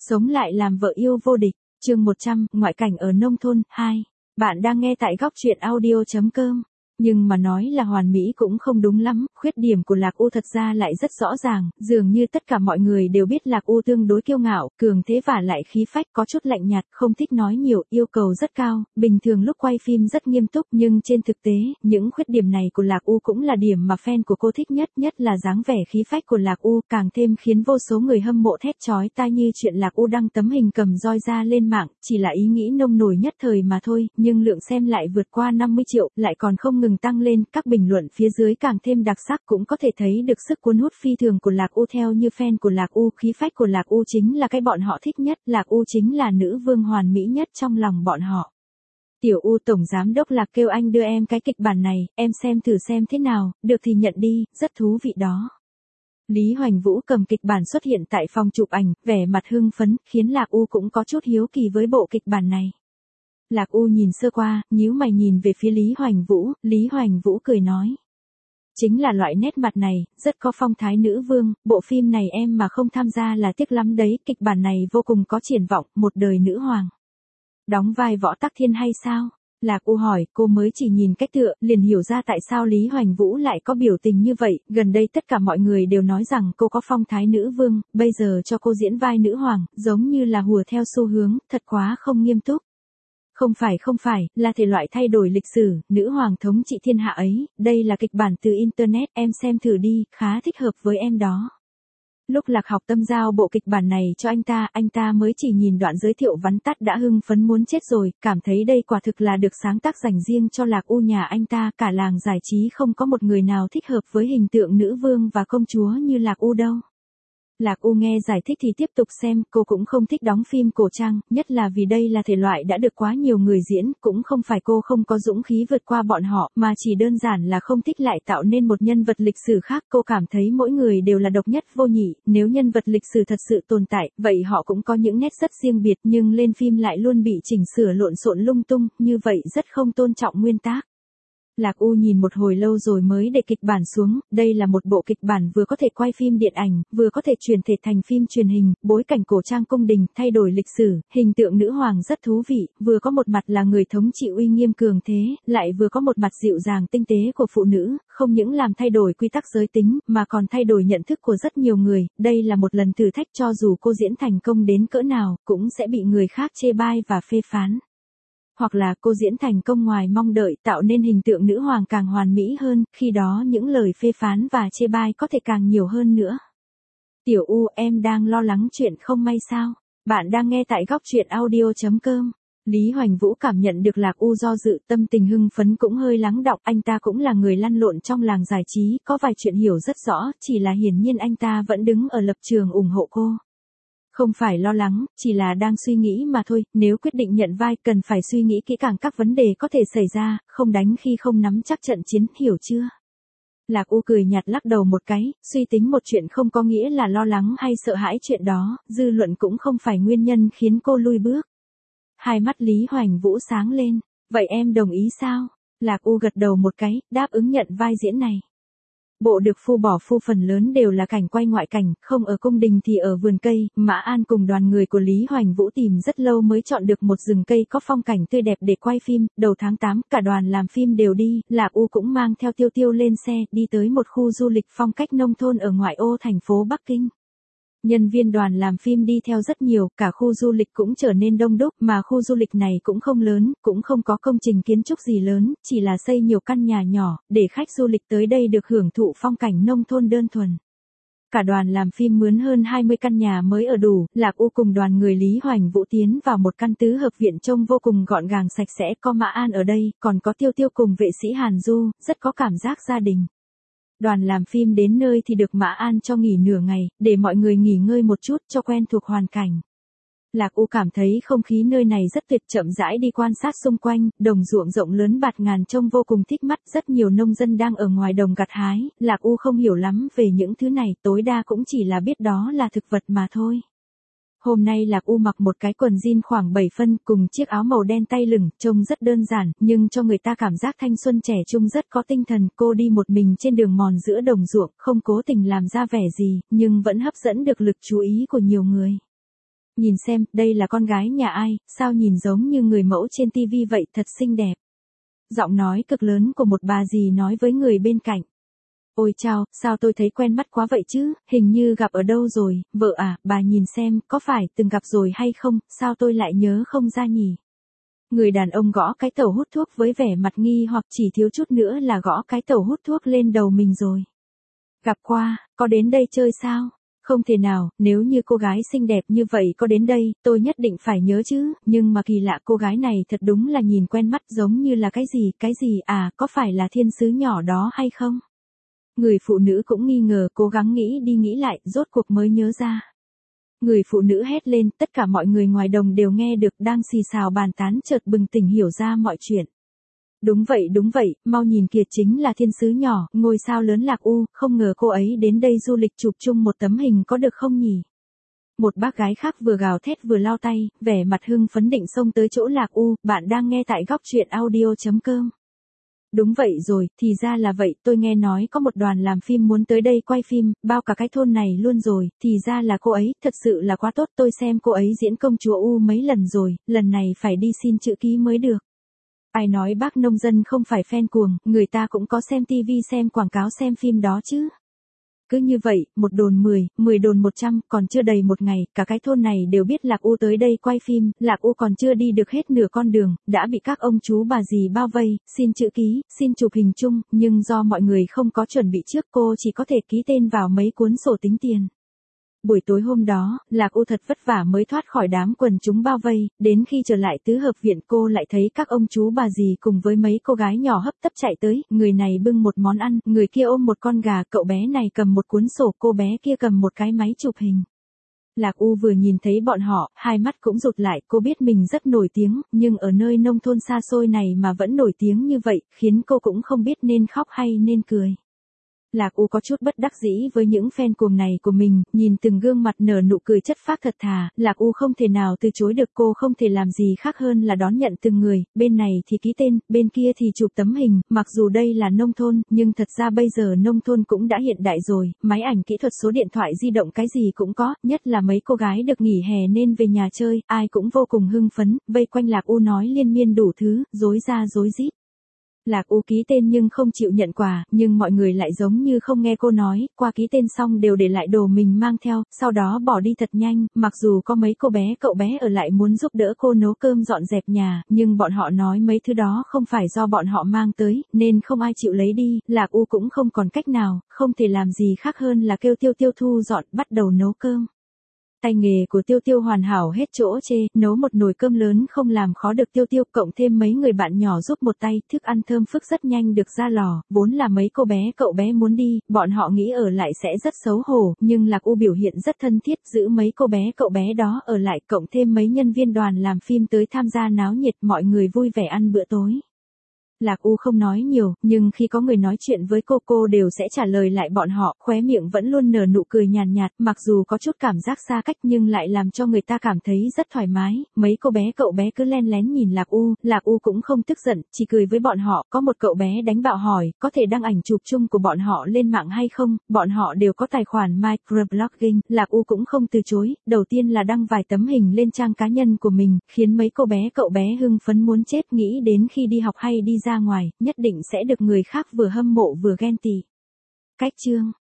Sống lại làm vợ yêu vô địch, chương 100, ngoại cảnh ở nông thôn, 2. Bạn đang nghe tại góc truyện audio.com. Nhưng mà nói là hoàn mỹ cũng không đúng lắm, khuyết điểm của Lạc U thật ra lại rất rõ ràng, dường như tất cả mọi người đều biết Lạc U tương đối kiêu ngạo, cường thế và lại khí phách, có chút lạnh nhạt, không thích nói nhiều, yêu cầu rất cao, bình thường lúc quay phim rất nghiêm túc, nhưng trên thực tế, những khuyết điểm này của Lạc U cũng là điểm mà fan của cô thích nhất, nhất là dáng vẻ khí phách của Lạc U, càng thêm khiến vô số người hâm mộ thét chói tai như chuyện Lạc U đăng tấm hình cầm roi ra lên mạng, chỉ là ý nghĩ nông nổi nhất thời mà thôi, nhưng lượng xem lại vượt qua 50 triệu, lại còn không ngừng tăng lên, các bình luận phía dưới càng thêm đặc sắc, cũng có thể thấy được sức cuốn hút phi thường của Lạc U. Theo như fan của Lạc U, khí phách của Lạc U chính là cái bọn họ thích nhất, Lạc U chính là nữ vương hoàn mỹ nhất trong lòng bọn họ. Tiểu U tổng giám đốc Lạc kêu anh đưa em cái kịch bản này, em xem thử xem thế nào, được thì nhận đi, rất thú vị đó. Lý Hoành Vũ cầm kịch bản xuất hiện tại phòng chụp ảnh, vẻ mặt hưng phấn, khiến Lạc U cũng có chút hiếu kỳ với bộ kịch bản này. Lạc U nhìn sơ qua, nhíu mày nhìn về phía Lý Hoành Vũ cười nói. Chính là loại nét mặt này, rất có phong thái nữ vương, bộ phim này em mà không tham gia là tiếc lắm đấy, kịch bản này vô cùng có triển vọng, một đời nữ hoàng. Đóng vai Võ Tắc Thiên hay sao? Lạc U hỏi, cô mới chỉ nhìn cách tựa, liền hiểu ra tại sao Lý Hoành Vũ lại có biểu tình như vậy, gần đây tất cả mọi người đều nói rằng cô có phong thái nữ vương, bây giờ cho cô diễn vai nữ hoàng, giống như là hùa theo xu hướng, thật quá không nghiêm túc. Không phải, là thể loại thay đổi lịch sử, nữ hoàng thống trị thiên hạ ấy, đây là kịch bản từ Internet, em xem thử đi, khá thích hợp với em đó. Lúc Lạc Học Tâm giao bộ kịch bản này cho anh ta mới chỉ nhìn đoạn giới thiệu vắn tắt đã hưng phấn muốn chết rồi, cảm thấy đây quả thực là được sáng tác dành riêng cho Lạc U nhà anh ta, cả làng giải trí không có một người nào thích hợp với hình tượng nữ vương và công chúa như Lạc U đâu. Lạc U nghe giải thích thì tiếp tục xem, cô cũng không thích đóng phim cổ trang, nhất là vì đây là thể loại đã được quá nhiều người diễn, cũng không phải cô không có dũng khí vượt qua bọn họ, mà chỉ đơn giản là không thích lại tạo nên một nhân vật lịch sử khác, cô cảm thấy mỗi người đều là độc nhất vô nhị, nếu nhân vật lịch sử thật sự tồn tại, vậy họ cũng có những nét rất riêng biệt nhưng lên phim lại luôn bị chỉnh sửa lộn xộn lung tung, như vậy rất không tôn trọng nguyên tắc. Lạc U nhìn một hồi lâu rồi mới để kịch bản xuống, đây là một bộ kịch bản vừa có thể quay phim điện ảnh, vừa có thể chuyển thể thành phim truyền hình, bối cảnh cổ trang cung đình, thay đổi lịch sử, hình tượng nữ hoàng rất thú vị, vừa có một mặt là người thống trị uy nghiêm cường thế, lại vừa có một mặt dịu dàng tinh tế của phụ nữ, không những làm thay đổi quy tắc giới tính, mà còn thay đổi nhận thức của rất nhiều người, đây là một lần thử thách cho dù cô diễn thành công đến cỡ nào, cũng sẽ bị người khác chê bai và phê phán. Hoặc là cô diễn thành công ngoài mong đợi tạo nên hình tượng nữ hoàng càng hoàn mỹ hơn, khi đó những lời phê phán và chê bai có thể càng nhiều hơn nữa. Tiểu U, em đang lo lắng chuyện không may sao? Bạn đang nghe tại góc truyện audio.com. Lý Hoành Vũ cảm nhận được Lạc U do dự, tâm tình hưng phấn cũng hơi lắng đọng, anh ta cũng là người lăn lộn trong làng giải trí, có vài chuyện hiểu rất rõ, chỉ là hiển nhiên anh ta vẫn đứng ở lập trường ủng hộ cô. Không phải lo lắng, chỉ là đang suy nghĩ mà thôi, nếu quyết định nhận vai cần phải suy nghĩ kỹ càng các vấn đề có thể xảy ra, không đánh khi không nắm chắc trận chiến, hiểu chưa? Lạc U cười nhạt lắc đầu một cái, suy tính một chuyện không có nghĩa là lo lắng hay sợ hãi chuyện đó, dư luận cũng không phải nguyên nhân khiến cô lui bước. Hai mắt Lý Hoành Vũ sáng lên, vậy em đồng ý sao? Lạc U gật đầu một cái, đáp ứng nhận vai diễn này. Bộ được bỏ phần lớn đều là cảnh quay ngoại cảnh, không ở cung đình thì ở vườn cây, Mã An cùng đoàn người của Lý Hoành Vũ tìm rất lâu mới chọn được một rừng cây có phong cảnh tươi đẹp để quay phim, đầu tháng 8, cả đoàn làm phim đều đi, Lạc U cũng mang theo Tiêu Tiêu lên xe, đi tới một khu du lịch phong cách nông thôn ở ngoại ô thành phố Bắc Kinh. Nhân viên đoàn làm phim đi theo rất nhiều, cả khu du lịch cũng trở nên đông đúc, mà khu du lịch này cũng không lớn, cũng không có công trình kiến trúc gì lớn, chỉ là xây nhiều căn nhà nhỏ, để khách du lịch tới đây được hưởng thụ phong cảnh nông thôn đơn thuần. Cả đoàn làm phim mướn hơn 20 căn nhà mới ở đủ, Lạc U cùng đoàn người Lý Hoành Vũ tiến vào một căn tứ hợp viện trông vô cùng gọn gàng sạch sẽ, có Mã An ở đây, còn có Tiêu Tiêu cùng vệ sĩ Hàn Du, rất có cảm giác gia đình. Đoàn làm phim đến nơi thì được Mã An cho nghỉ nửa ngày, để mọi người nghỉ ngơi một chút cho quen thuộc hoàn cảnh. Lạc U cảm thấy không khí nơi này rất tuyệt, chậm rãi đi quan sát xung quanh, đồng ruộng rộng lớn bạt ngàn trông vô cùng thích mắt, rất nhiều nông dân đang ở ngoài đồng gặt hái, Lạc U không hiểu lắm về những thứ này, tối đa cũng chỉ là biết đó là thực vật mà thôi. Hôm nay Lạc U mặc một cái quần jean khoảng 7 phân cùng chiếc áo màu đen tay lửng, trông rất đơn giản, nhưng cho người ta cảm giác thanh xuân trẻ trung rất có tinh thần. Cô đi một mình trên đường mòn giữa đồng ruộng, không cố tình làm ra vẻ gì, nhưng vẫn hấp dẫn được lực chú ý của nhiều người. Nhìn xem, đây là con gái nhà ai, sao nhìn giống như người mẫu trên tivi vậy, thật xinh đẹp. Giọng nói cực lớn của một bà dì nói với người bên cạnh. Ôi chao, sao tôi thấy quen mắt quá vậy chứ, hình như gặp ở đâu rồi, vợ à, bà nhìn xem, có phải từng gặp rồi hay không, sao tôi lại nhớ không ra nhỉ? Người đàn ông gõ cái tẩu hút thuốc với vẻ mặt nghi hoặc chỉ thiếu chút nữa là gõ cái tẩu hút thuốc lên đầu mình rồi. Gặp qua, có đến đây chơi sao? Không thể nào, nếu như cô gái xinh đẹp như vậy có đến đây, tôi nhất định phải nhớ chứ, nhưng mà kỳ lạ cô gái này thật đúng là nhìn quen mắt giống như là cái gì à, có phải là thiên sứ nhỏ đó hay không? Người phụ nữ cũng nghi ngờ, cố gắng nghĩ đi nghĩ lại, rốt cuộc mới nhớ ra. Người phụ nữ hét lên, tất cả mọi người ngoài đồng đều nghe được, đang xì xào bàn tán chợt bừng tỉnh hiểu ra mọi chuyện. Đúng vậy, mau nhìn kìa, chính là thiên sứ nhỏ, ngôi sao lớn Lạc U, không ngờ cô ấy đến đây du lịch chụp chung một tấm hình có được không nhỉ? Một bác gái khác vừa gào thét vừa lao tay, vẻ mặt hưng phấn định xông tới chỗ Lạc U, bạn đang nghe tại góc truyện audio.com. Đúng vậy rồi, thì ra là vậy, tôi nghe nói có một đoàn làm phim muốn tới đây quay phim, bao cả cái thôn này luôn rồi, thì ra là cô ấy, thật sự là quá tốt, tôi xem cô ấy diễn công chúa U mấy lần rồi, lần này phải đi xin chữ ký mới được. Ai nói bác nông dân không phải fan cuồng, người ta cũng có xem tivi xem quảng cáo xem phim đó chứ. Cứ như vậy, một đồn 10, 10 đồn 100, còn chưa đầy một ngày, cả cái thôn này đều biết Lạc U tới đây quay phim, Lạc U còn chưa đi được hết nửa con đường, đã bị các ông chú bà dì bao vây, xin chữ ký, xin chụp hình chung, nhưng do mọi người không có chuẩn bị trước cô chỉ có thể ký tên vào mấy cuốn sổ tính tiền. Buổi tối hôm đó, Lạc U thật vất vả mới thoát khỏi đám quần chúng bao vây, đến khi trở lại tứ hợp viện cô lại thấy các ông chú bà dì cùng với mấy cô gái nhỏ hấp tấp chạy tới, người này bưng một món ăn, người kia ôm một con gà, cậu bé này cầm một cuốn sổ, cô bé kia cầm một cái máy chụp hình. Lạc U vừa nhìn thấy bọn họ, hai mắt cũng rụt lại, cô biết mình rất nổi tiếng, nhưng ở nơi nông thôn xa xôi này mà vẫn nổi tiếng như vậy, khiến cô cũng không biết nên khóc hay nên cười. Lạc U có chút bất đắc dĩ với những fan cuồng này của mình, nhìn từng gương mặt nở nụ cười chất phác thật thà, Lạc U không thể nào từ chối được, cô không thể làm gì khác hơn là đón nhận từng người, bên này thì ký tên, bên kia thì chụp tấm hình, mặc dù đây là nông thôn, nhưng thật ra bây giờ nông thôn cũng đã hiện đại rồi, máy ảnh kỹ thuật số điện thoại di động cái gì cũng có, nhất là mấy cô gái được nghỉ hè nên về nhà chơi, ai cũng vô cùng hưng phấn, vây quanh Lạc U nói liên miên đủ thứ, rối ra rối rít. Lạc U ký tên nhưng không chịu nhận quà, nhưng mọi người lại giống như không nghe cô nói, qua ký tên xong đều để lại đồ mình mang theo, sau đó bỏ đi thật nhanh, mặc dù có mấy cô bé cậu bé ở lại muốn giúp đỡ cô nấu cơm dọn dẹp nhà, nhưng bọn họ nói mấy thứ đó không phải do bọn họ mang tới, nên không ai chịu lấy đi, Lạc U cũng không còn cách nào, không thể làm gì khác hơn là kêu Tiêu Tiêu thu dọn, bắt đầu nấu cơm. Tay nghề của Tiêu Tiêu hoàn hảo hết chỗ chê, nấu một nồi cơm lớn không làm khó được Tiêu Tiêu, cộng thêm mấy người bạn nhỏ giúp một tay, thức ăn thơm phức rất nhanh được ra lò, vốn là mấy cô bé cậu bé muốn đi, bọn họ nghĩ ở lại sẽ rất xấu hổ, nhưng Lạc U biểu hiện rất thân thiết, giữ mấy cô bé cậu bé đó ở lại, cộng thêm mấy nhân viên đoàn làm phim tới tham gia náo nhiệt, mọi người vui vẻ ăn bữa tối. Lạc U không nói nhiều, nhưng khi có người nói chuyện với cô đều sẽ trả lời lại bọn họ, khóe miệng vẫn luôn nở nụ cười nhàn nhạt, mặc dù có chút cảm giác xa cách nhưng lại làm cho người ta cảm thấy rất thoải mái, mấy cô bé cậu bé cứ len lén nhìn Lạc U cũng không tức giận, chỉ cười với bọn họ, có một cậu bé đánh bạo hỏi, có thể đăng ảnh chụp chung của bọn họ lên mạng hay không, bọn họ đều có tài khoản microblogging, Lạc U cũng không từ chối, đầu tiên là đăng vài tấm hình lên trang cá nhân của mình, khiến mấy cô bé cậu bé hưng phấn muốn chết, nghĩ đến khi đi học hay đi ra ngoài, nhất định sẽ được người khác vừa hâm mộ vừa ghen tị. Cách chương